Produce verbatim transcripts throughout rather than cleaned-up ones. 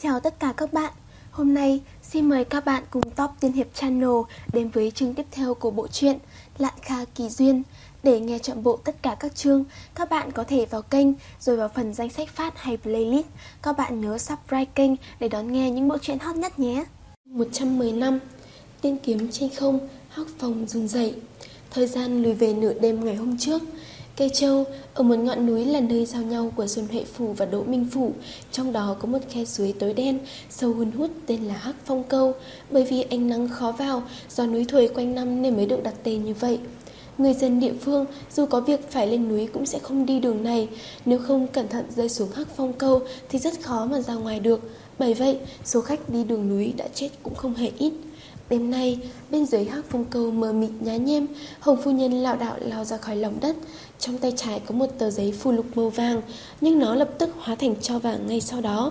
Chào tất cả các bạn. Hôm nay xin mời các bạn cùng Top Tiên Hiệp Channel đến với chương tiếp theo của bộ truyện Lạn Kha Kỳ Duyên. Để nghe trọn bộ tất cả các chương, các bạn có thể vào kênh rồi vào phần danh sách phát hay playlist. Các bạn nhớ subscribe kênh để đón nghe những bộ truyện hot nhất nhé. một trăm mười năm. Tiên kiếm trên không, Hắc Phong run rẩy. Thời gian lùi về nửa đêm ngày hôm trước. Cây Châu, ở một ngọn núi là nơi giao nhau của Xuân Huệ Phủ và Đỗ Minh Phủ. Trong đó có một khe suối tối đen, sâu hun hút tên là Hắc Phong Câu. Bởi vì ánh nắng khó vào, do núi thổi quanh năm nên mới được đặt tên như vậy. Người dân địa phương dù có việc phải lên núi cũng sẽ không đi đường này. Nếu không cẩn thận rơi xuống Hắc Phong Câu thì rất khó mà ra ngoài được. Bởi vậy, số khách đi đường núi đã chết cũng không hề ít. Đêm nay, bên dưới Hắc Phong Câu mờ mịt nhá nhem, Hồng phu nhân lảo đảo lao ra khỏi lòng đất. Trong tay trái có một tờ giấy phù lục màu vàng, nhưng nó lập tức hóa thành tro vàng ngay sau đó.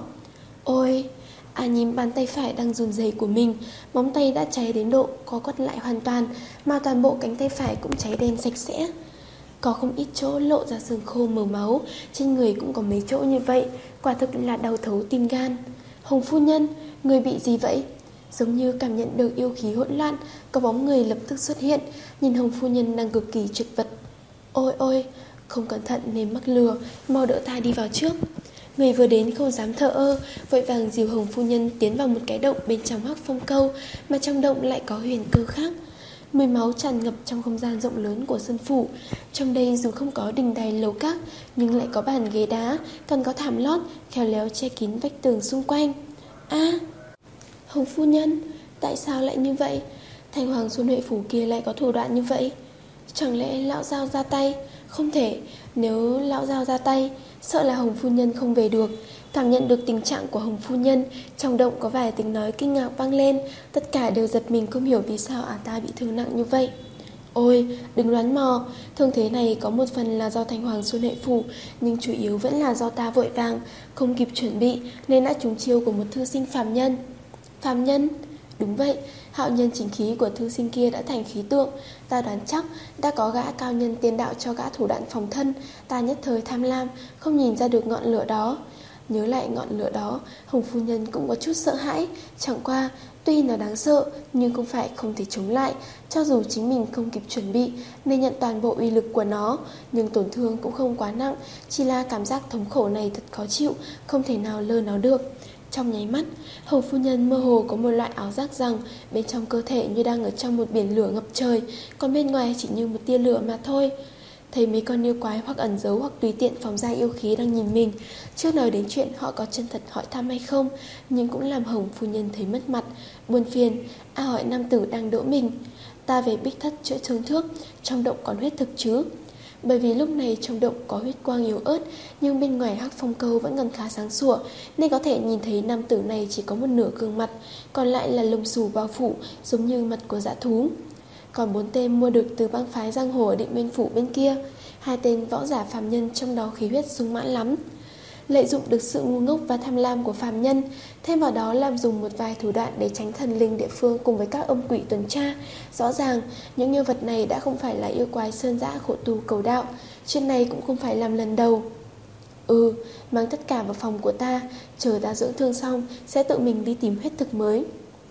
Ôi! À nhìn bàn tay phải đang run rẩy của mình, móng tay đã cháy đến độ co quắt lại hoàn toàn, mà toàn bộ cánh tay phải cũng cháy đen sạch sẽ. Có không ít chỗ lộ ra xương khô màu máu, trên người cũng có mấy chỗ như vậy, quả thực là đau thấu tim gan. Hồng phu nhân, người bị gì vậy? Giống như cảm nhận được yêu khí hỗn loạn, có bóng người lập tức xuất hiện, nhìn Hồng phu nhân đang cực kỳ chật vật. Ôi ôi, không cẩn thận nên mắc lừa, mau đỡ ta đi vào trước. Người vừa đến không dám thờ ơ, vội vàng dìu Hồng phu nhân tiến vào một cái động bên trong Hắc Phong Câu, mà trong động lại có huyền cơ khác. Mùi máu tràn ngập trong không gian rộng lớn của sân phủ. Trong đây dù không có đình đài lầu các, nhưng lại có bàn ghế đá, còn có thảm lót khéo léo che kín vách tường xung quanh. A, à, Hồng phu nhân, tại sao lại như vậy? Thành hoàng Xuân Huệ Phủ kia lại có thủ đoạn như vậy? Chẳng lẽ lão Giao ra tay? Không thể, nếu lão Giao ra tay, sợ là Hồng phu nhân không về được. Cảm nhận được tình trạng của Hồng phu nhân, trong động có vài tiếng nói kinh ngạc vang lên. Tất cả đều giật mình không hiểu vì sao ả ta bị thương nặng như vậy. Ôi, đừng đoán mò, thương thế này có một phần là do Thành hoàng Xuân Huệ Phủ, nhưng chủ yếu vẫn là do ta vội vàng, không kịp chuẩn bị nên đã trúng chiêu của một thư sinh phàm nhân. Phàm nhân? Đúng vậy, hạo nhân chính khí của thư sinh kia đã thành khí tượng. Ta đoán chắc đã có gã cao nhân tiên đạo cho gã thủ đoạn phòng thân. Ta nhất thời tham lam, không nhìn ra được ngọn lửa đó. Nhớ lại ngọn lửa đó, Hồng phu nhân cũng có chút sợ hãi. Chẳng qua, tuy nó đáng sợ, nhưng không phải không thể chống lại. Cho dù chính mình không kịp chuẩn bị nên nhận toàn bộ uy lực của nó, nhưng tổn thương cũng không quá nặng. Chỉ là cảm giác thống khổ này thật khó chịu, không thể nào lơ nó được. Trong nháy mắt, Hồng phu nhân mơ hồ có một loại ảo giác rằng bên trong cơ thể như đang ở trong một biển lửa ngập trời, còn bên ngoài chỉ như một tia lửa mà thôi. Thấy mấy con yêu quái hoặc ẩn giấu hoặc tùy tiện phóng ra yêu khí đang nhìn mình. Chưa nói đến chuyện họ có chân thật hỏi thăm hay không, nhưng cũng làm Hồng phu nhân thấy mất mặt, buồn phiền. A hỏi nam tử đang đỡ mình, ta về Bích Thất chữa thương thước, trong động còn huyết thực chứ? Bởi vì lúc này trong động có huyết quang yếu ớt, nhưng bên ngoài Hắc Phong Câu vẫn còn khá sáng sủa, nên có thể nhìn thấy nam tử này chỉ có một nửa gương mặt, còn lại là lông xù bao phủ, giống như mặt của dã thú. Còn bốn tên mua được từ bang phái giang hồ ở Định Minh Phủ bên kia, hai tên võ giả phàm nhân trong đó khí huyết sung mãn lắm. Lợi dụng được sự ngu ngốc và tham lam của phàm nhân, thêm vào đó làm dùng một vài thủ đoạn để tránh thần linh địa phương cùng với các âm quỷ tuần tra. Rõ ràng, những yêu vật này đã không phải là yêu quái sơn dã khổ tu cầu đạo. Chuyện này cũng không phải làm lần đầu. Ừ, mang tất cả vào phòng của ta, chờ ta dưỡng thương xong sẽ tự mình đi tìm huyết thực mới.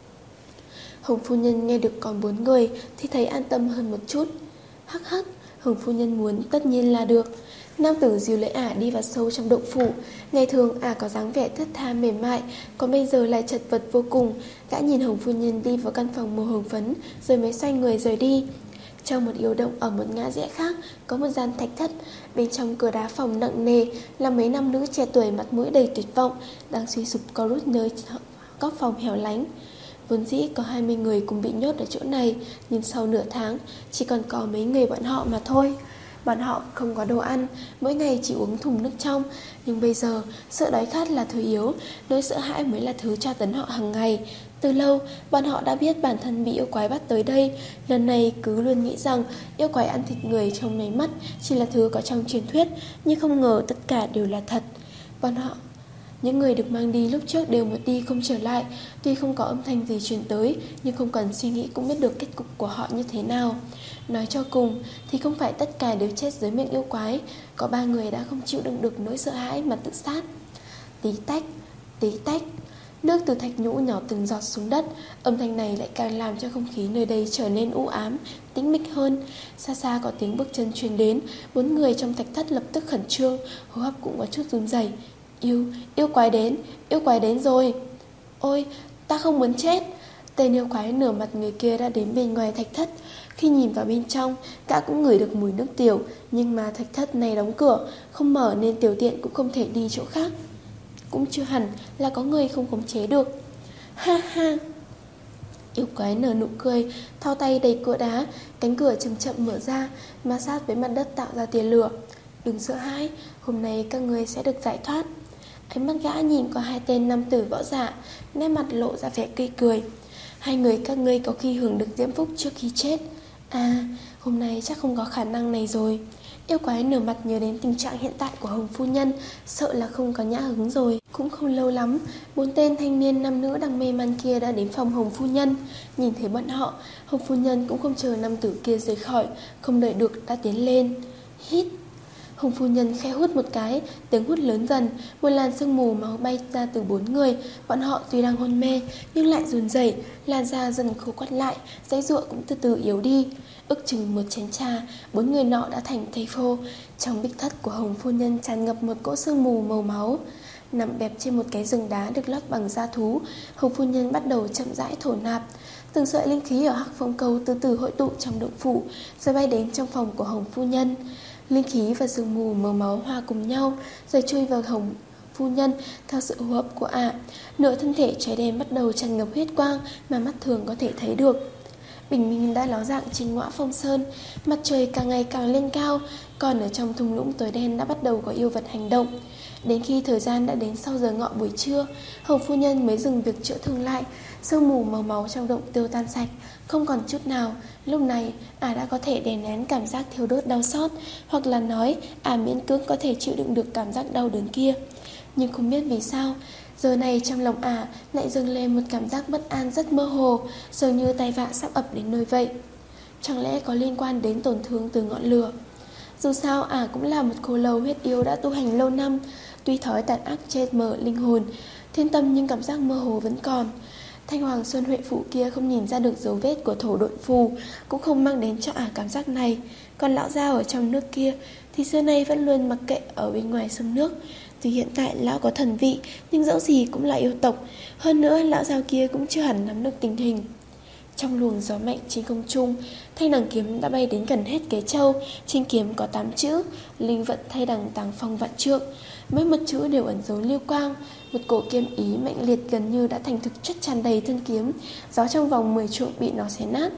Hồng phu nhân nghe được còn bốn người thì thấy an tâm hơn một chút. Hắc hắc, Hồng phu nhân muốn tất nhiên là được. Nam tử dìu lấy ả đi vào sâu trong động phủ. Ngày thường ả có dáng vẻ thướt tha mềm mại, còn bây giờ lại chật vật vô cùng. Gã nhìn Hồng phu nhân đi vào căn phòng màu hồng phấn, rồi mới xoay người rời đi. Trong một yêu động ở một ngã rẽ khác có một gian thạch thất. Bên trong cửa đá phòng nặng nề là mấy nam nữ trẻ tuổi mặt mũi đầy tuyệt vọng, đang suy sụp co rút nơi góc phòng hẻo lánh. Vốn dĩ có hai mươi người cùng bị nhốt ở chỗ này, nhưng sau nửa tháng chỉ còn có mấy người bọn họ mà thôi. Bọn họ không có đồ ăn, mỗi ngày chỉ uống thùng nước trong. Nhưng bây giờ, sợ đói khát là thứ yếu, nỗi sợ hãi mới là thứ tra tấn họ hàng ngày. Từ lâu, bọn họ đã biết bản thân bị yêu quái bắt tới đây. Lần này cứ luôn nghĩ rằng yêu quái ăn thịt người trong mấy mắt chỉ là thứ có trong truyền thuyết, nhưng không ngờ tất cả đều là thật. Bọn họ Những người được mang đi lúc trước đều một đi không trở lại. Tuy không có âm thanh gì truyền tới, nhưng không cần suy nghĩ cũng biết được kết cục của họ như thế nào. Nói cho cùng thì không phải tất cả đều chết dưới miệng yêu quái. Có ba người đã không chịu đựng được nỗi sợ hãi mà tự sát. Tí tách, tí tách. Nước từ thạch nhũ nhỏ từng giọt xuống đất. Âm thanh này lại càng làm cho không khí nơi đây trở nên u ám, tĩnh mịch hơn. Xa xa có tiếng bước chân truyền đến. Bốn người trong thạch thất lập tức khẩn trương, hô hấp cũng có chút run rẩy. Yêu, yêu quái đến, yêu quái đến rồi. Ôi, ta không muốn chết. Tên yêu quái nửa mặt người kia đã đến bên ngoài thạch thất. Khi nhìn vào bên trong, gã cũng ngửi được mùi nước tiểu. Nhưng mà thạch thất này đóng cửa, không mở nên tiểu tiện cũng không thể đi chỗ khác. Cũng chưa hẳn là có người không khống chế được. Ha ha. Yêu quái nở nụ cười, thao tay đẩy cửa đá. Cánh cửa chậm chậm mở ra, ma sát với mặt đất tạo ra tia lửa. Đừng sợ hãi, hôm nay các người sẽ được giải thoát. Ánh mắt gã nhìn qua hai tên nam tử võ giả, nét mặt lộ ra vẻ cây cười. Hai người các ngươi có khi hưởng được diễm phúc trước khi chết. À, hôm nay chắc không có khả năng này rồi. Yêu quái nửa mặt nhớ đến tình trạng hiện tại của Hồng phu nhân, sợ là không có nhã hứng rồi. Cũng không lâu lắm, bốn tên thanh niên nam nữ đang mê man kia đã đến phòng Hồng phu nhân. Nhìn thấy bọn họ, Hồng phu nhân cũng không chờ nam tử kia rời khỏi, không đợi được đã tiến lên. Hít. Hồng phu nhân khẽ hút một cái, tiếng hút lớn dần, một làn sương mù máu bay ra từ bốn người. Bọn họ tuy đang hôn mê nhưng lại run rẩy, làn da dần khô quắt lại, dãy giụa cũng từ từ yếu đi. Ước chừng một chén trà, bốn người nọ đã thành thây khô. Trong bích thất của Hồng phu nhân tràn ngập một cỗ sương mù màu máu. Nằm bẹp trên một cái giường đá được lót bằng da thú, Hồng phu nhân bắt đầu chậm rãi thổ nạp. Từng sợi linh khí ở Hắc Phong Cầu từ từ hội tụ trong động phủ, rồi bay đến trong phòng của Hồng phu nhân. Linh khí và sương mù màu máu hòa cùng nhau, rồi chui vào Hồng phu nhân theo sự hô hấp của ả. À. Nửa thân thể trái đen bắt đầu tràn ngập huyết quang mà mắt thường có thể thấy được. Bình minh đã ló dạng trên ngõa Phong Sơn, mặt trời càng ngày càng lên cao, còn ở trong thung lũng tối đen đã bắt đầu có yêu vật hành động. Đến khi thời gian đã đến sau giờ ngọ buổi trưa, Hồng phu nhân mới dừng việc chữa thương lại. Sương mù màu máu trong động tiêu tan sạch, không còn chút nào. Lúc này, ả à đã có thể đè nén cảm giác thiêu đốt đau xót, hoặc là nói ả à miễn cưỡng có thể chịu đựng được cảm giác đau đớn kia. Nhưng không biết vì sao, giờ này trong lòng ả à lại dâng lên một cảm giác bất an rất mơ hồ, dường như tai vạ sắp ập đến nơi vậy. Chẳng lẽ có liên quan đến tổn thương từ ngọn lửa? Dù sao ả à cũng là một khô lâu huyết yêu đã tu hành lâu năm, tuy thói tàn ác che mờ linh hồn, thiên tâm nhưng cảm giác mơ hồ vẫn còn. Thanh Hoàng Xuân Huệ Phụ kia không nhìn ra được dấu vết của thổ độn phù, cũng không mang đến cho ả cảm giác này. Còn lão Giao ở trong nước kia thì xưa nay vẫn luôn mặc kệ ở bên ngoài sông nước. Tuy hiện tại lão có thần vị, nhưng dẫu gì cũng là yêu tộc. Hơn nữa lão Giao kia cũng chưa hẳn nắm được tình hình. Trong luồng gió mạnh trên không trung, thanh đằng kiếm đã bay đến gần hết Kế Châu. Trên kiếm có tám chữ: linh vận thay đằng tàng phong vạn trượng. Mỗi một chữ đều ẩn dấu lưu quang. Một cổ kiếm ý mạnh liệt gần như đã thành thực chất tràn đầy thân kiếm. Gió trong vòng mười trượng bị nó xé nát.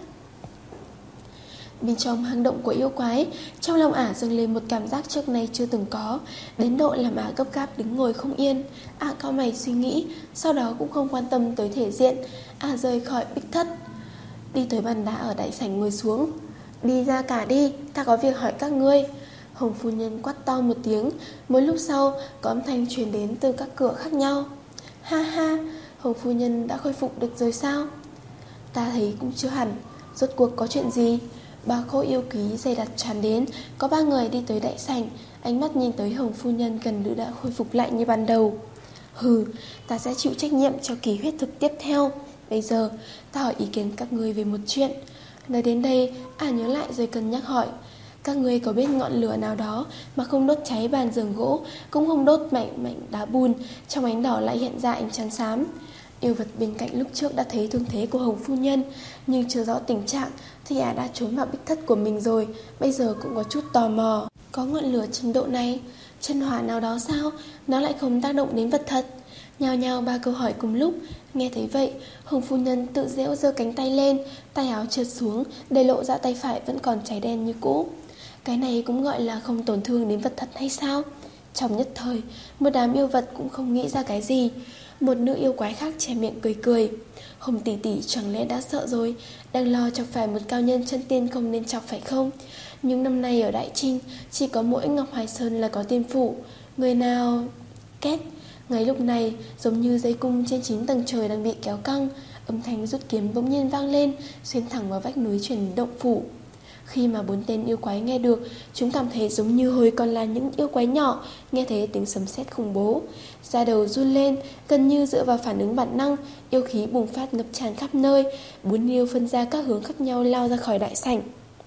Bên trong hang động của yêu quái, trong lòng ả dâng lên một cảm giác trước nay chưa từng có, đến độ làm ả gấp gáp đứng ngồi không yên. Ả cau mày suy nghĩ, sau đó cũng không quan tâm tới thể diện. Ả rời khỏi bích thất, đi tới bàn đá ở đại sảnh ngồi xuống. Đi ra cả đi, ta có việc hỏi các ngươi. Hồng phu nhân quát to một tiếng. Một lúc sau có âm thanh truyền đến từ các cửa khác nhau. Ha ha, Hồng phu nhân đã khôi phục được rồi sao? Ta thấy cũng chưa hẳn. Rốt cuộc có chuyện gì? Ba cỗ yêu quý dày đặc tràn đến. Có ba người đi tới đại sảnh, ánh mắt nhìn tới Hồng phu nhân gần như đã khôi phục lại như ban đầu. Hừ, ta sẽ chịu trách nhiệm cho kỳ huyết thực tiếp theo. Bây giờ ta hỏi ý kiến các ngươi về một chuyện. Nói đến đây, ả à nhớ lại rồi cân nhắc hỏi: các ngươi có biết ngọn lửa nào đó mà không đốt cháy bàn giường gỗ, cũng không đốt mạnh mạnh đá bùn, trong ánh đỏ lại hiện ra ánh trắng xám? Yêu vật bên cạnh lúc trước đã thấy thương thế của Hồng phu nhân, nhưng chưa rõ tình trạng thì ả à đã trốn vào bích thất của mình rồi. Bây giờ cũng có chút tò mò. Có ngọn lửa trình độ này, chân hỏa nào đó sao? Nó lại không tác động đến vật thật? Nhao nhao ba câu hỏi cùng lúc. Nghe thấy vậy, Hồng phu nhân tự giễu giơ cánh tay lên, tay áo trượt xuống, để lộ ra tay phải vẫn còn cháy đen như cũ. Cái này cũng gọi là không tổn thương đến vật thật hay sao? Trong nhất thời, một đám yêu vật cũng không nghĩ ra cái gì. Một nữ yêu quái khác che miệng cười cười. Hồng tỷ tỷ chẳng lẽ đã sợ rồi, đang lo chọc phải một cao nhân chân tiên không nên chọc phải không? Nhưng năm nay ở Đại Trinh chỉ có mỗi Ngọc Hoài Sơn là có tiên phủ. Người nào... Két. Ngay lúc này, giống như dây cung trên chín tầng trời đang bị kéo căng, âm thanh rút kiếm bỗng nhiên vang lên, xuyên thẳng vào vách núi chuyển động phủ. Khi mà bốn tên yêu quái nghe được, chúng cảm thấy giống như hồi còn là những yêu quái nhỏ, nghe thấy tiếng sấm sét khủng bố. Da đầu run lên, gần như dựa vào phản ứng bản năng, yêu khí bùng phát ngập tràn khắp nơi. Bốn yêu phân ra các hướng khác nhau lao ra khỏi đại sảnh.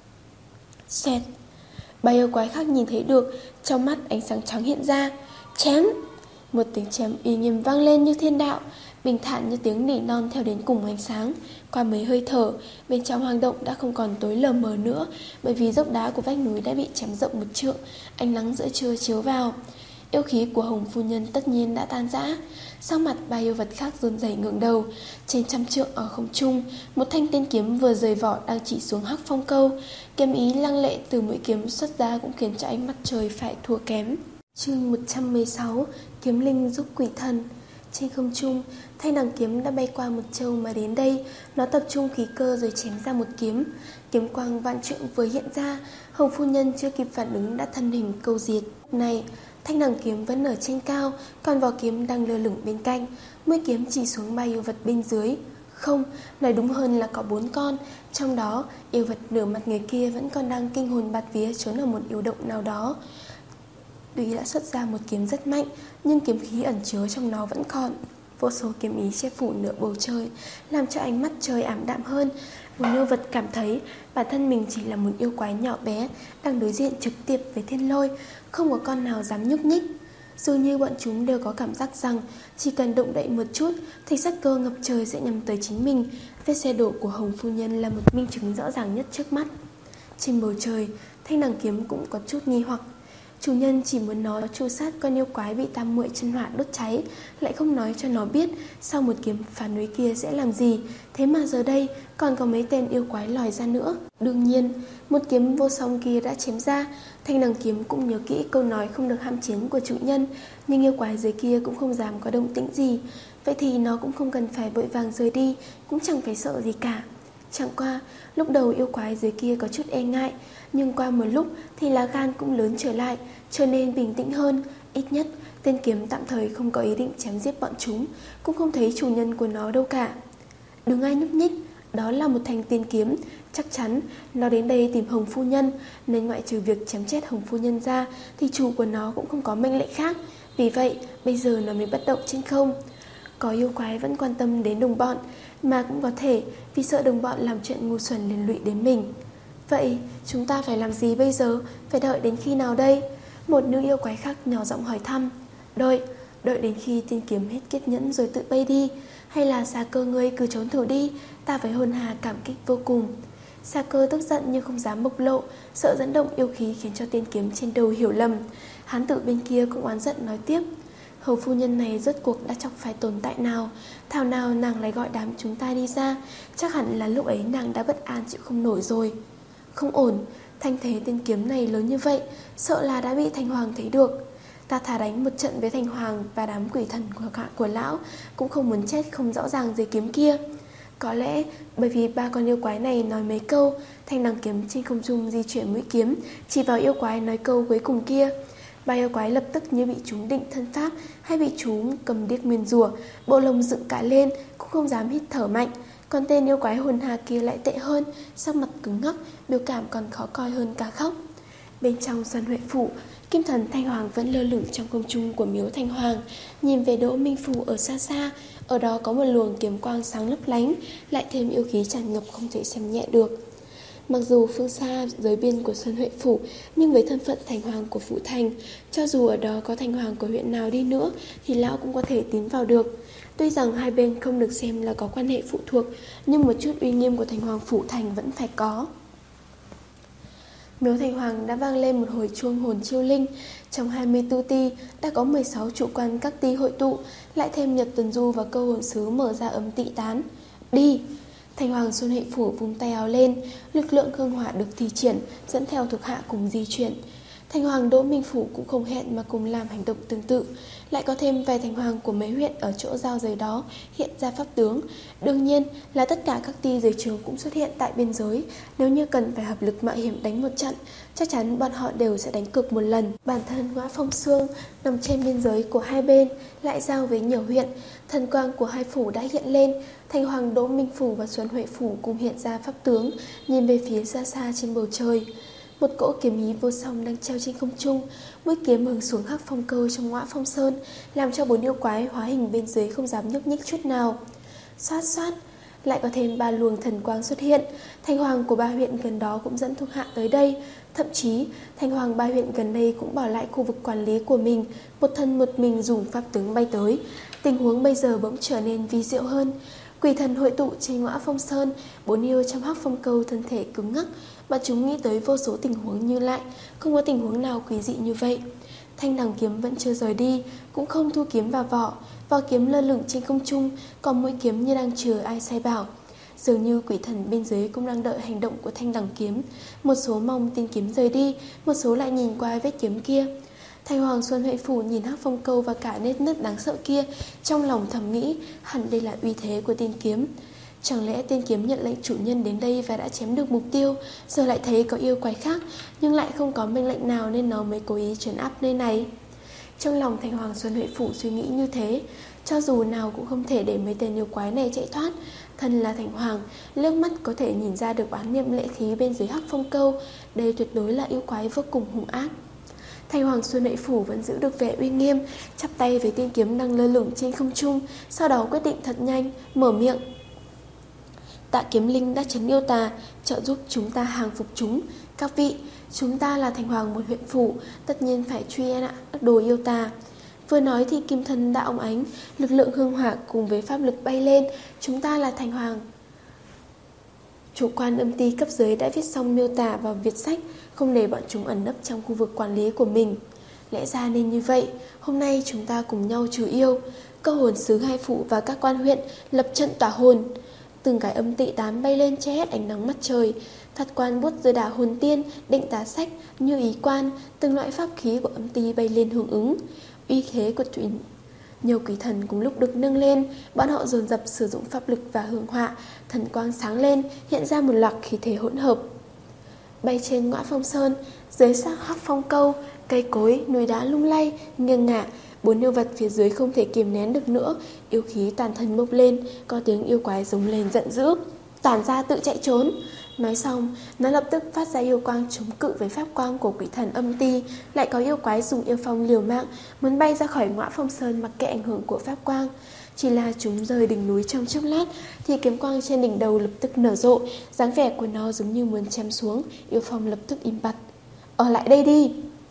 Xoẹt! Ba yêu quái khác nhìn thấy được, trong mắt ánh sáng trắng hiện ra. Chém! Một tiếng chém uy nghiêm vang lên như thiên đạo, bình thản như tiếng nỉ non theo đến cùng ánh sáng. Qua mấy hơi thở, bên trong hang động đã không còn tối lờ mờ nữa, bởi vì dốc đá của vách núi đã bị chém rộng một trượng, ánh nắng giữa trưa chiếu vào. Yêu khí của Hồng phu nhân tất nhiên đã tan rã. Sau mặt ba yêu vật khác run rẩy ngẩng đầu. Trên trăm trượng ở không trung, một thanh tiên kiếm vừa rời vỏ đang chỉ xuống Hắc Phong Câu. Kiếm ý lăng lệ từ mũi kiếm xuất ra cũng khiến cho ánh mặt trời phải thua kém. Chương một trăm mười sáu, Kiếm linh giúp quỷ thần. Trên không trung, thanh đằng kiếm đã bay qua một châu mà đến đây. Nó tập trung khí cơ rồi chém ra một kiếm. Kiếm quang vạn trượng vừa hiện ra, Hồng phu nhân chưa kịp phản ứng đã thân hình câu diệt. Này, thanh đằng kiếm vẫn ở trên cao, còn vỏ kiếm đang lơ lửng bên cạnh. Mũi kiếm chỉ xuống ba yêu vật bên dưới. Không, nói đúng hơn là có bốn con. Trong đó, yêu vật nửa mặt người kia vẫn còn đang kinh hồn bạt vía trốn ở một yêu động nào đó. Tuy đã xuất ra một kiếm rất mạnh, nhưng kiếm khí ẩn chứa trong nó vẫn còn. Vô số kiếm ý che phủ nửa bầu trời, làm cho ánh mắt trời ảm đạm hơn. Một yêu vật cảm thấy bản thân mình chỉ là một yêu quái nhỏ bé, đang đối diện trực tiếp với thiên lôi, không có con nào dám nhúc nhích. Dường như bọn chúng đều có cảm giác rằng chỉ cần động đậy một chút thì sát cơ ngập trời sẽ nhằm tới chính mình. Vết xe đổ của Hồng phu nhân là một minh chứng rõ ràng nhất trước mắt. Trên bầu trời, thanh đằng kiếm cũng có chút nghi hoặc. Chủ nhân chỉ muốn nó tru sát con yêu quái bị tam muội chân hỏa đốt cháy, lại không nói cho nó biết sau một kiếm phá núi kia sẽ làm gì. Thế mà giờ đây còn có mấy tên yêu quái lòi ra nữa. Đương nhiên, một kiếm vô song kia đã chém ra. Thanh đằng kiếm cũng nhớ kỹ câu nói không được ham chiến của chủ nhân, nhưng yêu quái dưới kia cũng không dám có động tĩnh gì. Vậy thì nó cũng không cần phải vội vàng rời đi, cũng chẳng phải sợ gì cả. Chẳng qua, lúc đầu yêu quái dưới kia có chút e ngại, nhưng qua một lúc thì lá gan cũng lớn trở lại, trở nên bình tĩnh hơn. Ít nhất, tên kiếm tạm thời không có ý định chém giết bọn chúng, cũng không thấy chủ nhân của nó đâu cả. Đừng ai nhúc nhích, đó là một thanh tiên kiếm. Chắc chắn nó đến đây tìm Hồng phu nhân, nên ngoại trừ việc chém chết Hồng phu nhân ra thì chủ của nó cũng không có mệnh lệnh khác. Vì vậy, bây giờ nó mới bất động trên không. Có yêu quái vẫn quan tâm đến đồng bọn, mà cũng có thể vì sợ đồng bọn làm chuyện ngu xuẩn liên lụy đến mình. Vậy chúng ta phải làm gì bây giờ? Phải đợi đến khi nào đây? Một nữ yêu quái khác nhỏ giọng hỏi thăm. Đợi, đợi đến khi tiên kiếm hết kiên nhẫn rồi tự bay đi. Hay là Xà Cơ ngươi cứ trốn thử đi, ta với hôn hà cảm kích vô cùng. Xà Cơ tức giận nhưng không dám bộc lộ, sợ dẫn động yêu khí khiến cho tiên kiếm trên đầu hiểu lầm. Hán tử bên kia cũng oán giận nói tiếp. Hầu phu nhân này rốt cuộc đã chọc phải tồn tại nào? Thảo nào nàng lại gọi đám chúng ta đi ra? Chắc hẳn là lúc ấy nàng đã bất an chịu không nổi rồi. Không ổn, thanh thế tiên kiếm này lớn như vậy, sợ là đã bị Thành Hoàng thấy được. Ta thà đánh một trận với Thành Hoàng và đám quỷ thần của, của lão, cũng không muốn chết không rõ ràng dưới kiếm kia. Có lẽ bởi vì ba con yêu quái này nói mấy câu, thanh đằng kiếm trên không trung di chuyển mũi kiếm chỉ vào yêu quái nói câu cuối cùng kia. Ba yêu quái lập tức như bị chúng định thân pháp hay bị chúng cầm điếc nguyền rủa, bộ lông dựng cả lên, cũng không dám hít thở mạnh. Còn tên yêu quái hồn hà kia lại tệ hơn, sắc mặt cứng ngắc, biểu cảm còn khó coi hơn cả khóc. Bên trong Xuân Huệ Phủ, kim thần Thanh Hoàng vẫn lơ lửng trong không trung của miếu Thanh Hoàng, nhìn về Đỗ Minh Phủ ở xa xa. Ở đó có một luồng kiếm quang sáng lấp lánh, lại thêm yêu khí tràn ngập không thể xem nhẹ được. Mặc dù phương xa giới biên của Xuân Huệ Phủ, nhưng với thân phận thành hoàng của Phủ Thành, cho dù ở đó có thành hoàng của huyện nào đi nữa thì lão cũng có thể tiến vào được. Tuy rằng hai bên không được xem là có quan hệ phụ thuộc, nhưng một chút uy nghiêm của thành hoàng Phủ Thành vẫn phải có. Miếu Thành Hoàng đã vang lên một hồi chuông hồn chiêu linh. Trong hai mươi tư ti đã có mười sáu trụ quan các ti hội tụ, lại thêm Nhật Tuần Du và Câu Hồn Sứ mở ra ấm tị tán. Đi! Thành Hoàng Xuân Huệ Phủ vung tay áo lên, lực lượng hương hỏa được thi triển, dẫn theo thuộc hạ cùng di chuyển. Thành hoàng Đỗ Minh Phủ cũng không hẹn mà cùng làm hành động tương tự. Lại có thêm vài thành hoàng của mấy huyện ở chỗ giao giới đó hiện ra pháp tướng. Đương nhiên là tất cả các ty dưới trướng cũng xuất hiện tại biên giới. Nếu như cần phải hợp lực mạo hiểm đánh một trận, chắc chắn bọn họ đều sẽ đánh cược một lần. Bản thân Ngõa Phong Xương nằm trên biên giới của hai bên, lại giao với nhiều huyện. Thần quang của hai phủ đã hiện lên. Thành hoàng Đỗ Minh Phủ và Xuân Huệ Phủ cùng hiện ra pháp tướng, nhìn về phía xa xa trên bầu trời. Một cỗ kiếm ý vô song đang treo trên không trung, mũi kiếm hướng xuống Hắc Phong Câu trong Ngõa Phong Sơn, làm cho bốn yêu quái hóa hình bên dưới không dám nhúc nhích chút nào. Xoát xoát, lại có thêm ba luồng thần quang xuất hiện. Thành hoàng của ba huyện gần đó cũng dẫn thuộc hạ tới đây. Thậm chí thành hoàng ba huyện gần đây cũng bỏ lại khu vực quản lý của mình, một thân một mình dùng pháp tướng bay tới. Tình huống bây giờ bỗng trở nên vi diệu hơn. Quỷ thần hội tụ trên Ngõa Phong Sơn, bốn yêu trong Hắc Phong Câu thân thể cứng ngắc. Bọn chúng nghĩ tới vô số tình huống như lại, không có tình huống nào quý dị như vậy. Thanh đằng kiếm vẫn chưa rời đi, cũng không thu kiếm vào vỏ. Vỏ kiếm lơ lửng trên không trung, còn mũi kiếm như đang chờ ai sai bảo. Dường như quỷ thần bên dưới cũng đang đợi hành động của thanh đằng kiếm. Một số mong tin kiếm rời đi, một số lại nhìn qua vết kiếm kia. Thành hoàng Xuân Huệ Phủ nhìn Hắc Phong Câu và cả nét nứt đáng sợ kia, trong lòng thầm nghĩ hẳn đây là uy thế của tiên kiếm. Chẳng lẽ tiên kiếm nhận lệnh chủ nhân đến đây và đã chém được mục tiêu, giờ lại thấy có yêu quái khác nhưng lại không có mệnh lệnh nào nên nó mới cố ý trấn áp nơi này. Trong lòng Thành hoàng Xuân Huệ Phủ suy nghĩ như thế, cho dù nào cũng không thể để mấy tên yêu quái này chạy thoát. Thân là thành hoàng, liếc mắt có thể nhìn ra được oán niệm lệ khí bên dưới Hắc Phong Câu, đây tuyệt đối là yêu quái vô cùng hung ác. Thành hoàng Xuân Huệ Phủ vẫn giữ được vẻ uy nghiêm, chắp tay với tiên kiếm đang lơ lửng trên không trung, sau đó quyết định thật nhanh, mở miệng. Tạ kiếm linh đã trấn yêu tà, trợ giúp chúng ta hàng phục chúng. Các vị, chúng ta là thành hoàng một huyện phủ, tất nhiên phải truy nã các đồ yêu tà. Vừa nói thì kim thân đã óng ánh, lực lượng hương hỏa cùng với pháp lực bay lên. Chúng ta là thành hoàng. Chủ quan âm ty cấp dưới đã viết xong miêu tả vào Việt sách, không để bọn chúng ẩn nấp trong khu vực quản lý của mình. Lẽ ra nên như vậy, hôm nay chúng ta cùng nhau trừ yêu. Cơ hồn sứ hai phủ và các quan huyện lập trận tỏa hồn. Từng cái âm tị tán bay lên che hết ánh nắng mặt trời. Thật quan bút dưới đả hồn tiên, định tá sách, như ý quan, từng loại pháp khí của âm ty bay lên hưởng ứng. Uy thế của thủy nhiều quỷ thần cùng lúc được nâng lên, bọn họ dồn dập sử dụng pháp lực và hương họa, thần quang sáng lên, hiện ra một loạt khí thể hỗn hợp. Bay trên Ngõa Phong Sơn, dưới xác Hắc Phong Câu, cây cối, núi đá lung lay, nghiêng ngả, bốn yêu vật phía dưới không thể kiềm nén được nữa, yêu khí toàn thân bốc lên, có tiếng yêu quái giống lên giận dữ, tản ra tự chạy trốn. Nói xong, nó lập tức phát ra yêu quang chống cự với pháp quang của quỷ thần âm ty. Lại có yêu quái dùng yêu phong liều mạng, muốn bay ra khỏi Ngõa Phong Sơn mặc kệ ảnh hưởng của pháp quang. Chỉ là chúng rời đỉnh núi trong chốc lát thì kiếm quang trên đỉnh đầu lập tức nở rộ, dáng vẻ của nó giống như muốn chém xuống. Yêu phong lập tức im bặt. Ở lại đây đi.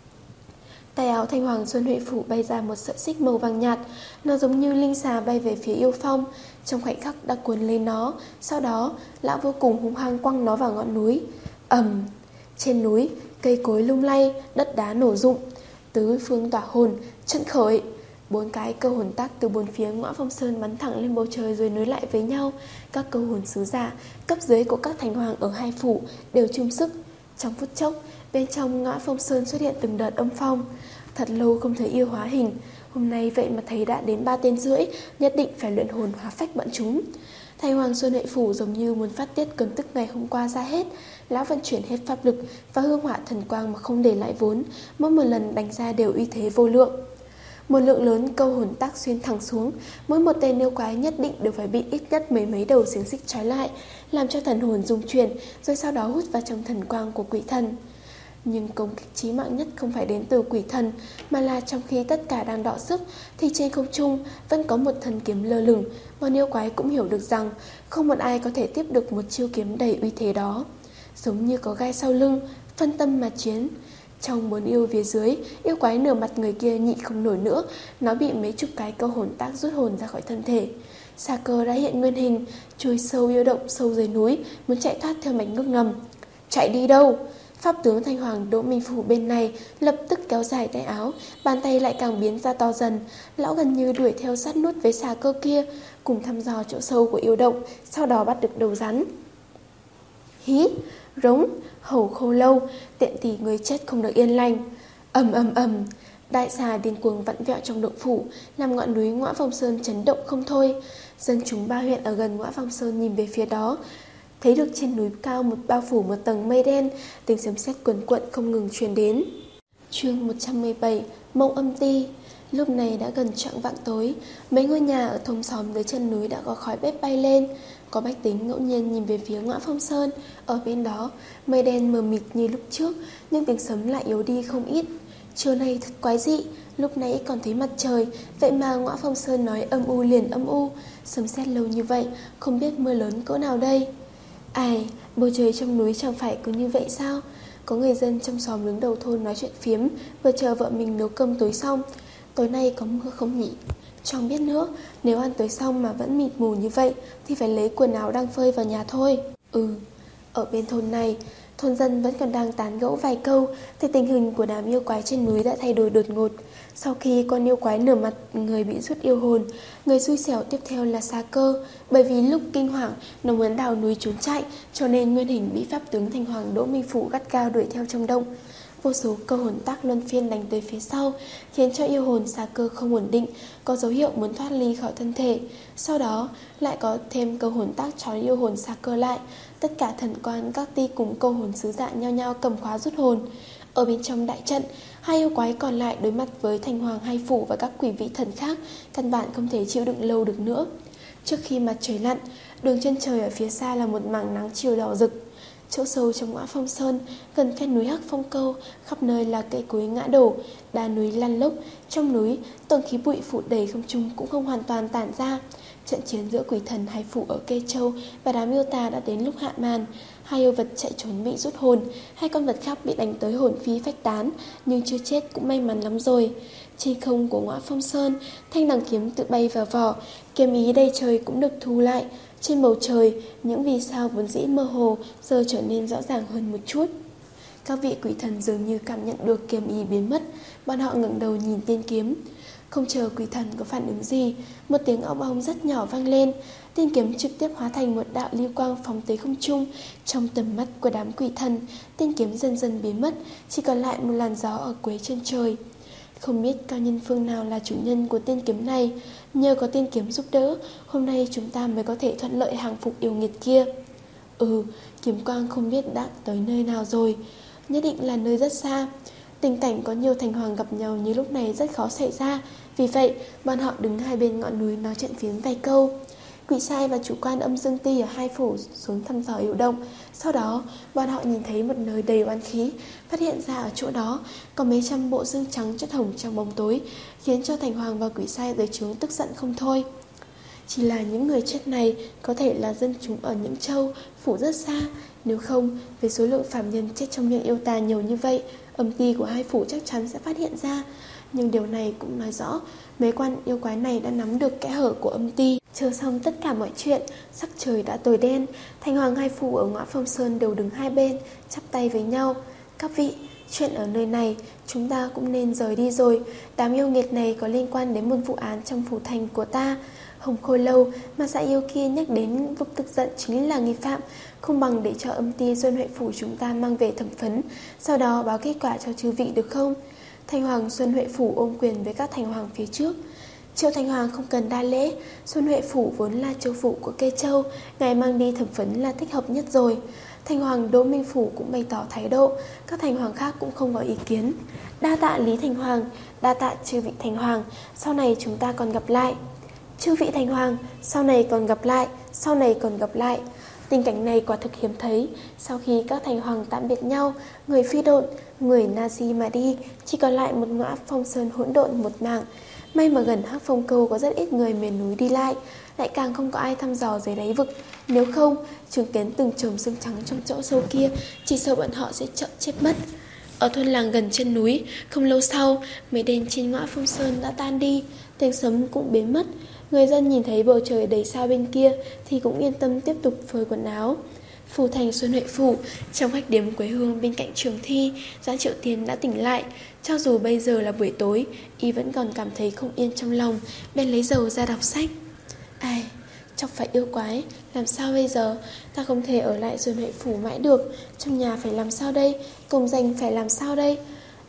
Tay áo Thanh hoàng Xuân Huệ Phủ bay ra một sợi xích màu vàng nhạt, nó giống như linh xà bay về phía yêu phong, trong khoảnh khắc đã cuốn lấy nó. Sau đó lão vô cùng hung hăng quăng nó vào ngọn núi. Ầm! Trên núi cây cối lung lay, đất đá nổ rụng, tứ phương tỏa hồn, trận khởi. Bốn cái câu hồn tác từ bốn phía Ngõa Phong Sơn bắn thẳng lên bầu trời rồi nối lại với nhau. Các câu hồn sứ giả cấp dưới của các thành hoàng ở hai phủ đều chung sức. Trong phút chốc, bên trong Ngõa Phong Sơn xuất hiện từng đợt âm phong. Thật lâu không thấy yêu hóa hình, hôm nay vậy mà thấy đã đến ba tên rưỡi, nhất định phải luyện hồn hóa phách bọn chúng. Thành hoàng Xuân Huệ Phủ giống như muốn phát tiết cơn tức ngày hôm qua ra hết. Lão vận chuyển hết pháp lực và hương hỏa thần quang mà không để lại vốn, mỗi một lần đánh ra đều uy thế vô lượng. Một lượng lớn câu hồn tác xuyên thẳng xuống, mỗi một tên yêu quái nhất định đều phải bị ít nhất mấy mấy đầu xiềng xích trói lại, làm cho thần hồn rung chuyển, rồi sau đó hút vào trong thần quang của quỷ thần. Nhưng công kích chí mạng nhất không phải đến từ quỷ thần, mà là trong khi tất cả đang đọ sức thì trên không trung vẫn có một thần kiếm lơ lửng. Bọn yêu quái cũng hiểu được rằng không một ai có thể tiếp được một chiêu kiếm đầy uy thế đó. Giống như có gai sau lưng, phân tâm mà chiến. Trong bốn yêu phía dưới, yêu quái nửa mặt người kia nhịn không nổi nữa, nó bị mấy chục cái câu hồn tác rút hồn ra khỏi thân thể. Xà Cơ đã hiện nguyên hình, chui sâu yêu động sâu dưới núi, muốn chạy thoát theo mạch nước ngầm. Chạy đi đâu? Pháp tướng Thanh hoàng Đỗ Minh Phủ bên này lập tức kéo dài tay áo, bàn tay lại càng biến ra to dần. Lão gần như đuổi theo sát nút với Xà Cơ kia, cùng thăm dò chỗ sâu của yêu động, sau đó bắt được đầu rắn. Hí, rống, hầu khô lâu, tiện tỷ người chết không được yên lành. Ầm ầm ầm, đại xà điên cuồng vặn vẹo trong động phủ, làm ngọn núi Ngõa Phong Sơn chấn động không thôi. Dân chúng ba huyện ở gần Ngõa Phong Sơn nhìn về phía đó, thấy được trên núi cao một bao phủ một tầng mây đen, tiếng sấm sét quần quận không ngừng truyền đến. Chương một trăm mười bảy, Mộng Âm Ti. Lúc này đã gần chạng vạng tối, mấy ngôi nhà ở thôn xóm dưới chân núi đã có khói bếp bay lên. Có bách tính ngẫu nhiên nhìn về phía Ngõa Phong Sơn, ở bên đó mây đen mờ mịt như lúc trước, nhưng tiếng sấm lại yếu đi không ít. Chiều nay thật quái dị, lúc nãy còn thấy mặt trời, vậy mà Ngõa Phong Sơn nói âm u liền âm u. Sấm sét lâu như vậy, không biết mưa lớn cỡ nào đây. Ai, bầu trời trong núi chẳng phải cứ như vậy sao? Có người dân trong xóm đứng đầu thôn nói chuyện phiếm, vừa chờ vợ mình nấu cơm tối xong. Tối nay có mưa không nhỉ? Chẳng biết nữa, nếu ăn tối xong mà vẫn mịt mù như vậy thì phải lấy quần áo đang phơi vào nhà thôi. Ừ, ở bên thôn này, thôn dân vẫn còn đang tán gẫu vài câu thì tình hình của đám yêu quái trên núi đã thay đổi đột ngột. Sau khi con yêu quái nửa mặt người bị rút yêu hồn, người xui xẻo tiếp theo là Xà Cơ. Bởi vì lúc kinh hoàng nó muốn đào núi trốn chạy, cho nên nguyên hình bị pháp tướng Thành Hoàng Đỗ Minh Phủ gắt gao đuổi theo trong động. Vô số câu hồn tác luân phiên đánh tới phía sau, khiến cho yêu hồn Xà Cơ không ổn định, có dấu hiệu muốn thoát ly khỏi thân thể. Sau đó lại có thêm câu hồn tác trói yêu hồn Xà Cơ lại. Tất cả thần quan các ti cùng câu hồn sứ dạ nhau nhau cầm khóa rút hồn. Ở bên trong đại trận, hai yêu quái còn lại đối mặt với Thành Hoàng Hai Phủ và các quỷ vị thần khác, căn bản không thể chịu đựng lâu được nữa. Trước khi mặt trời lặn, đường chân trời ở phía xa là một mảng nắng chiều đỏ rực. Chỗ sâu trong Ngõa Phong Sơn, gần khe núi Hắc Phong Câu, khắp nơi là cây cối ngã đổ, đá núi lăn lốc. Trong núi, tầng khí bụi phủ đầy không trung cũng không hoàn toàn tản ra. Trận chiến giữa quỷ thần Hai Phủ ở Kê Châu và đám yêu tà đã đến lúc hạ màn. Hai yêu vật chạy trốn bị rút hồn, hai con vật khác bị đánh tới hồn phi phách tán, nhưng chưa chết cũng may mắn lắm rồi. Trên không của Ngõa Phong Sơn, thanh đằng kiếm tự bay vào vỏ, kiếm ý đầy trời cũng được thu lại. Trên bầu trời, những vì sao vốn dĩ mơ hồ giờ trở nên rõ ràng hơn một chút. Các vị quỷ thần dường như cảm nhận được kiếm ý biến mất, bọn họ ngẩng đầu nhìn tiên kiếm. Không chờ quỷ thần có phản ứng gì, một tiếng ong ong rất nhỏ vang lên. Tiên kiếm trực tiếp hóa thành một đạo lưu quang phóng tới không trung. Trong tầm mắt của đám quỷ thần, tiên kiếm dần dần biến mất, chỉ còn lại một làn gió ở cuối chân trời. Không biết cao nhân phương nào là chủ nhân của tiên kiếm này. Nhờ có tiên kiếm giúp đỡ, hôm nay chúng ta mới có thể thuận lợi hàng phục yêu nghiệt kia. Ừ, kiếm quang không biết đã tới nơi nào rồi, nhất định là nơi rất xa. Tình cảnh có nhiều thành hoàng gặp nhau như lúc này rất khó xảy ra. Vì vậy, bọn họ đứng hai bên ngọn núi nói chuyện phiếm vài câu. Quỷ sai và chủ quan Âm Dương Ti ở Hai Phủ xuống thăm dò yêu động. Sau đó, bọn họ nhìn thấy một nơi đầy oán khí, phát hiện ra ở chỗ đó có mấy trăm bộ xương trắng chất hồng trong bóng tối, khiến cho thành hoàng và quỷ sai dưới trướng tức giận không thôi. Chỉ là những người chết này có thể là dân chúng ở những châu, phủ rất xa. Nếu không, với số lượng phàm nhân chết trong miệng yêu tà nhiều như vậy, âm ty của Hai Phủ chắc chắn sẽ phát hiện ra. Nhưng điều này cũng nói rõ mấy quan yêu quái này đã nắm được kẽ hở của âm ty. Chờ xong tất cả mọi chuyện, sắc trời đã tối đen. Thành hoàng Hai Phủ ở Ngõa Phong Sơn đều đứng hai bên, chắp tay với nhau. Các vị, chuyện ở nơi này chúng ta cũng nên rời đi rồi. Đám yêu nghiệt này có liên quan đến một vụ án trong phủ thành của ta. Hồng Khôi Lâu mà dạ yêu kia nhắc đến vực tức giận chính là nghi phạm. Không bằng để cho âm ty Xuân Huệ Phủ chúng ta mang về thẩm phấn, sau đó báo kết quả cho chư vị được không? Thành hoàng Xuân Huệ Phủ ôm quyền với các thành hoàng phía trước. Triệu Thành Hoàng không cần đa lễ, Xuân Huệ Phủ vốn là châu phủ của Kê Châu, ngài mang đi thẩm phấn là thích hợp nhất rồi. Thành hoàng Đỗ Minh Phủ cũng bày tỏ thái độ, các thành hoàng khác cũng không có ý kiến. Đa tạ Lý Thành Hoàng, đa tạ chư vị thành hoàng, sau này chúng ta còn gặp lại. Chư vị thành hoàng, sau này còn gặp lại, sau này còn gặp lại. Tình cảnh này quả thực hiếm thấy. Sau khi các thành hoàng tạm biệt nhau, người phi độn, người na di mà đi, chỉ còn lại một Ngõa Phong Sơn hỗn độn một mảng. May mà gần Hắc Phong Câu có rất ít người miền núi đi lại, lại càng không có ai thăm dò dưới đáy vực. Nếu không, chứng kiến từng chùm xương trắng trong chỗ sâu kia, chỉ sợ bọn họ sẽ trợn chết mất. Ở thôn làng gần chân núi, không lâu sau, mây đen trên Ngõa Phong Sơn đã tan đi, tiếng sấm cũng biến mất. Người dân nhìn thấy bầu trời đầy sao bên kia thì cũng yên tâm tiếp tục phơi quần áo. Phủ thành Xuân Huệ Phủ, trong khách điếm quê hương bên cạnh trường thi, Doãn Triệu Tiên đã tỉnh lại. Cho dù bây giờ là buổi tối, y vẫn còn cảm thấy không yên trong lòng, bèn lấy dầu ra đọc sách. Ai, chọc phải yêu quái, làm sao bây giờ? Ta không thể ở lại Xuân Huệ Phủ mãi được, trong nhà phải làm sao đây? Công danh phải làm sao đây?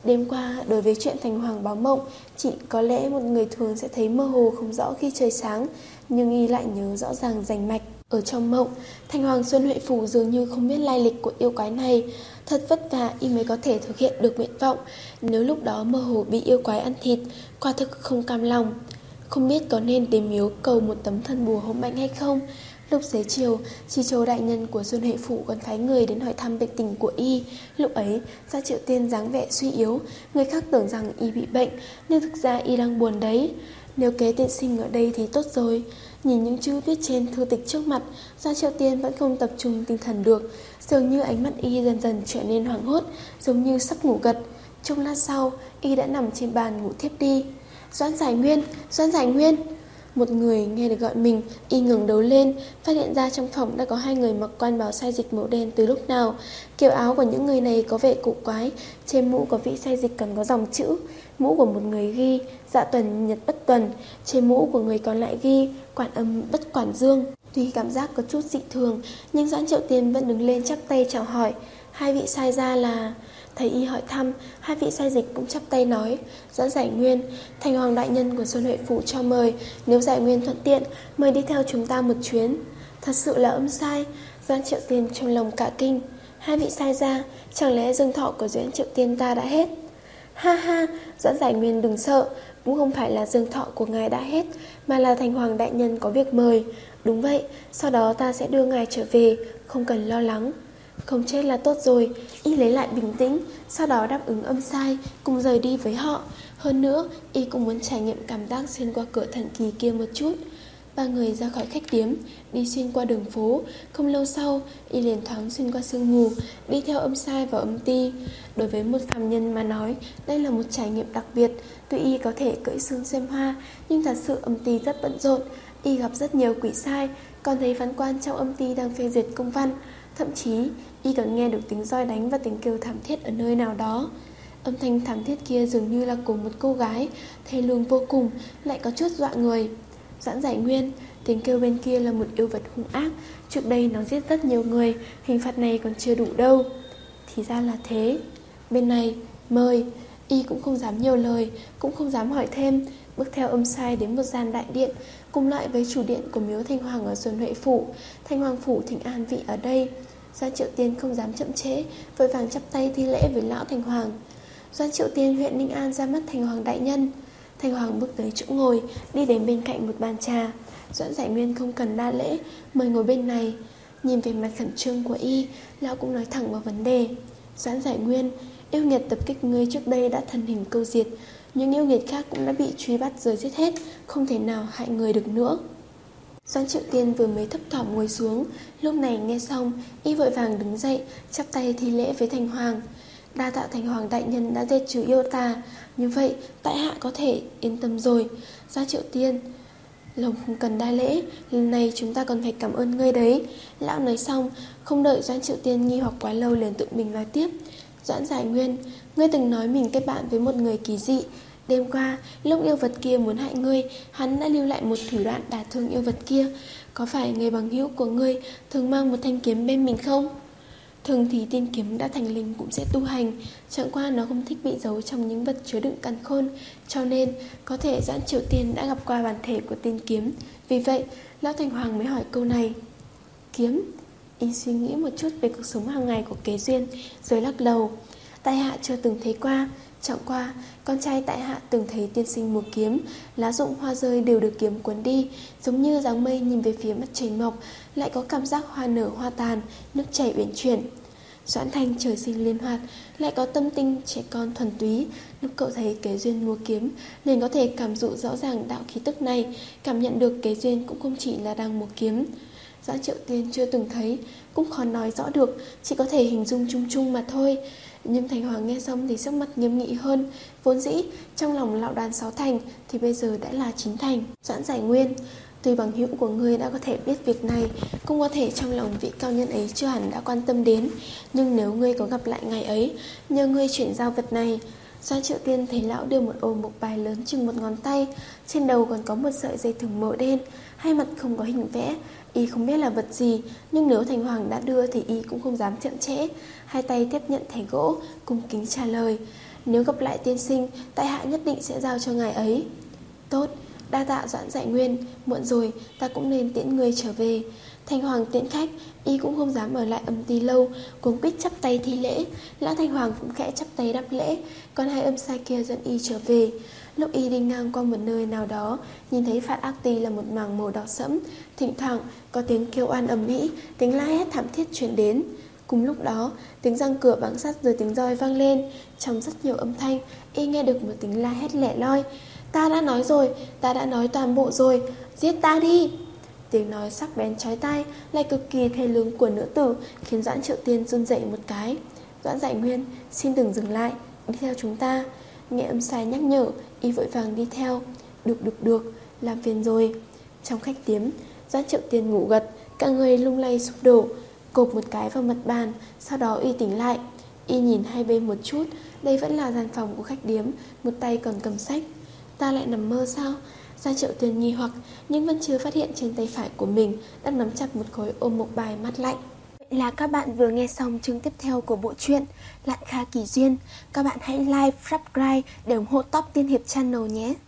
Đêm qua, đối với chuyện Thành Hoàng báo mộng, chỉ có lẽ một người thường sẽ thấy mơ hồ không rõ khi trời sáng, nhưng y lại nhớ rõ ràng rành mạch. Ở trong mộng, Thành Hoàng Xuân Huệ Phủ dường như không biết lai lịch của yêu quái này. Thật vất vả y mới có thể thực hiện được nguyện vọng. Nếu lúc đó mơ hồ bị yêu quái ăn thịt, quả thực không cam lòng. Không biết có nên đến miếu cầu một tấm thân bùa hộ mệnh hay không. Lúc xế chiều, Chi Châu đại nhân của Xuân Huệ Phủ còn phái người đến hỏi thăm bệnh tình của y. Lúc ấy, Gia Triệu Tiên dáng vẻ suy yếu, người khác tưởng rằng y bị bệnh, nhưng thực ra y đang buồn đấy. Nếu kế tiên sinh ở đây thì tốt rồi. Nhìn những chữ viết trên thư tịch trước mặt, Gia Triệu Tiên vẫn không tập trung tinh thần được. Dường như ánh mắt y dần dần trở nên hoảng hốt, giống như sắp ngủ gật. Trong lát sau, y đã nằm trên bàn ngủ thiếp đi. Doãn Giải Nguyên, Doãn Giải Nguyên. Một người nghe được gọi mình, y ngẩng đầu lên, phát hiện ra trong phòng đã có hai người mặc quan bào sai dịch màu đen từ lúc nào. Kiểu áo của những người này có vẻ cổ quái, trên mũ của vị sai dịch còn có dòng chữ. Mũ của một người ghi dạ tuần nhật bất tuần, trên mũ của người còn lại ghi quản âm bất quản dương. Tuy cảm giác có chút dị thường, nhưng Doãn Triệu Tiên vẫn đứng lên chắp tay chào hỏi. Hai vị sai ra là... Thấy y hỏi thăm, hai vị sai dịch cũng chắp tay nói: Doãn Giải Nguyên, Thành Hoàng đại nhân của Xuân Huệ Phủ cho mời, nếu Giải Nguyên thuận tiện, mời đi theo chúng ta một chuyến. Thật sự là âm sai. Doãn Triệu Tiên trong lòng cả kinh. Hai vị sai ra, chẳng lẽ dương thọ của Doãn Triệu Tiên ta đã hết? Ha ha, Doãn Giải Nguyên đừng sợ, cũng không phải là dương thọ của ngài đã hết, mà là Thành Hoàng đại nhân có việc mời. Đúng vậy, sau đó ta sẽ đưa ngài trở về, không cần lo lắng. Không chết là tốt rồi. Y lấy lại bình tĩnh, sau đó đáp ứng âm sai, cùng rời đi với họ. Hơn nữa, y cũng muốn trải nghiệm cảm giác xuyên qua cửa thần kỳ kia một chút. Ba người ra khỏi khách điếm, đi xuyên qua đường phố. Không lâu sau, y liền thoáng xuyên qua sương mù, đi theo âm sai vào âm ti. Đối với một phàm nhân mà nói, đây là một trải nghiệm đặc biệt. Tuy y có thể cưỡi sương xem hoa, nhưng thật sự âm ti rất bận rộn. Y gặp rất nhiều quỷ sai, còn thấy phán quan trong âm ti đang phê duyệt công văn. Thậm chí, y còn nghe được tiếng roi đánh và tiếng kêu thảm thiết ở nơi nào đó. Âm thanh thảm thiết kia dường như là của một cô gái, thê lương vô cùng, lại có chút dọa người. Doãn Giải Nguyên, tiếng kêu bên kia là một yêu vật hung ác. Trước đây nó giết rất nhiều người, hình phạt này còn chưa đủ đâu. Thì ra là thế. Bên này, mời. Y cũng không dám nhiều lời, cũng không dám hỏi thêm. Bước theo âm sai đến một gian đại điện, cùng loại với chủ điện của miếu Thanh Hoàng ở Xuân Huệ Phủ. Thanh Hoàng Phủ thỉnh an vị ở đây. Doãn Triệu Tiên không dám chậm trễ, vội vàng chắp tay thi lễ với lão Thành Hoàng. Doãn Triệu Tiên huyện Ninh An ra mắt Thành Hoàng đại nhân. Thành Hoàng bước tới chỗ ngồi, đi đến bên cạnh một bàn trà. Doãn Giải Nguyên không cần đa lễ, mời ngồi bên này. Nhìn về mặt khẩn trương của y, lão cũng nói thẳng vào vấn đề. Doãn Giải Nguyên, yêu nghiệt tập kích ngươi trước đây đã thân hình câu diệt, nhưng yêu nghiệt khác cũng đã bị truy bắt rồi giết hết, không thể nào hại người được nữa. Doãn Triệu Tiên vừa mới thấp thỏm ngồi xuống, lúc này nghe xong, y vội vàng đứng dậy, chắp tay thi lễ với Thành Hoàng. Đa tạ Thành Hoàng đại nhân đã diệt trừ yêu tà, như vậy tại hạ có thể yên tâm rồi. Doãn Triệu Tiên, lòng không cần đa lễ, lần này chúng ta còn phải cảm ơn ngươi đấy. Lão nói xong, không đợi Doãn Triệu Tiên nghi hoặc quá lâu liền tự mình nói tiếp. Doãn Giải Nguyên, ngươi từng nói mình kết bạn với một người kỳ dị. Đêm qua, lúc yêu vật kia muốn hại ngươi, hắn đã lưu lại một thủ đoạn đả thương yêu vật kia. Có phải người bằng hữu của ngươi thường mang một thanh kiếm bên mình không? Thường thì tiên kiếm đã thành linh cũng sẽ tu hành, chẳng qua nó không thích bị giấu trong những vật chứa đựng càn khôn, cho nên có thể Doãn Triệu Tiên đã gặp qua bản thể của tiên kiếm. Vì vậy, lão Thành Hoàng mới hỏi câu này. Kiếm? Y suy nghĩ một chút về cuộc sống hàng ngày của Kế Duyên, rồi lắc đầu. Tại hạ chưa từng thấy qua, chẳng qua con trai tại hạ từng thấy tiên sinh mua kiếm, lá rụng hoa rơi đều được kiếm cuốn đi, giống như dáng mây nhìn về phía mặt trời mọc, lại có cảm giác hoa nở hoa tàn, nước chảy uyển chuyển. Doãn Thanh trời sinh liên hoạt, lại có tâm tinh trẻ con thuần túy. Lúc cậu thấy Kế Duyên mua kiếm, liền có thể cảm dụ rõ ràng đạo khí tức này, cảm nhận được Kế Duyên cũng không chỉ là đang mua kiếm. Doãn Triệu Tiên chưa từng thấy, cũng khó nói rõ được, chỉ có thể hình dung chung chung mà thôi. Nhưng Thành Hoàng nghe xong thì sắc mặt nghiêm nghị hơn. Vốn dĩ trong lòng lão đoán sáu thành, thì bây giờ đã là chín thành. Doãn Giải Nguyên, tuy bằng hữu của ngươi đã có thể biết việc này, cũng có thể trong lòng vị cao nhân ấy chưa hẳn đã quan tâm đến, nhưng nếu ngươi có gặp lại ngày ấy, nhờ ngươi chuyển giao vật này. Doãn Triệu Tiên thấy lão đưa một ô mộc bài lớn chừng một ngón tay, trên đầu còn có một sợi dây thừng màu đen, hai mặt không có hình vẽ. Y không biết là vật gì, nhưng nếu Thành Hoàng đã đưa thì y cũng không dám chậm trễ. Hai tay tiếp nhận thẻ gỗ, cung kính trả lời. Nếu gặp lại tiên sinh, tại hạ nhất định sẽ giao cho ngài ấy. Tốt, đa tạ Doãn Giải Nguyên, muộn rồi, ta cũng nên tiễn người trở về. Thanh Hoàng tiễn khách, y cũng không dám ở lại âm ty lâu, cuống quýt chắp tay thi lễ. Lã Thanh Hoàng cũng khẽ chắp tay đáp lễ, còn hai âm sai kia dẫn y trở về. Lúc y đi ngang qua một nơi nào đó, nhìn thấy Phạt Ác Ty là một mảng màu đỏ sẫm, thỉnh thoảng có tiếng kêu oan ầm ĩ, tiếng la hét thảm thiết truyền đến. Cùng lúc đó, tiếng răng cửa bằng sắt rồi tiếng roi vang lên. Trong rất nhiều âm thanh, y nghe được một tiếng la hét lẻ loi. Ta đã nói rồi, ta đã nói toàn bộ rồi, giết ta đi. Tiếng nói sắc bén chói tai, lại cực kỳ thê lương của nữ tử, khiến Doãn Triệu Tiên run rẩy một cái. Doãn Giải Nguyên, xin đừng dừng lại, đi theo chúng ta. Nghe âm sai nhắc nhở, y vội vàng đi theo. Được được được, làm phiền rồi. Trong khách tiếm, Doãn Triệu Tiên ngủ gật, cả người lung lay sụp đổ, cộp một cái vào mặt bàn. Sau đó y tỉnh lại. Y nhìn hai bên một chút, đây vẫn là gian phòng của khách điếm, một tay còn cầm sách. Ta lại nằm mơ sao? Doãn Triệu Tiên nghi hoặc, nhưng vẫn chưa phát hiện trên tay phải của mình đang nắm chặt một khối ôm mộc bài mát lạnh. Vậy là các bạn vừa nghe xong chương tiếp theo của bộ truyện Lạn Kha Kỳ Duyên. Các bạn hãy like, subscribe để ủng hộ Top Tiên Hiệp Channel nhé.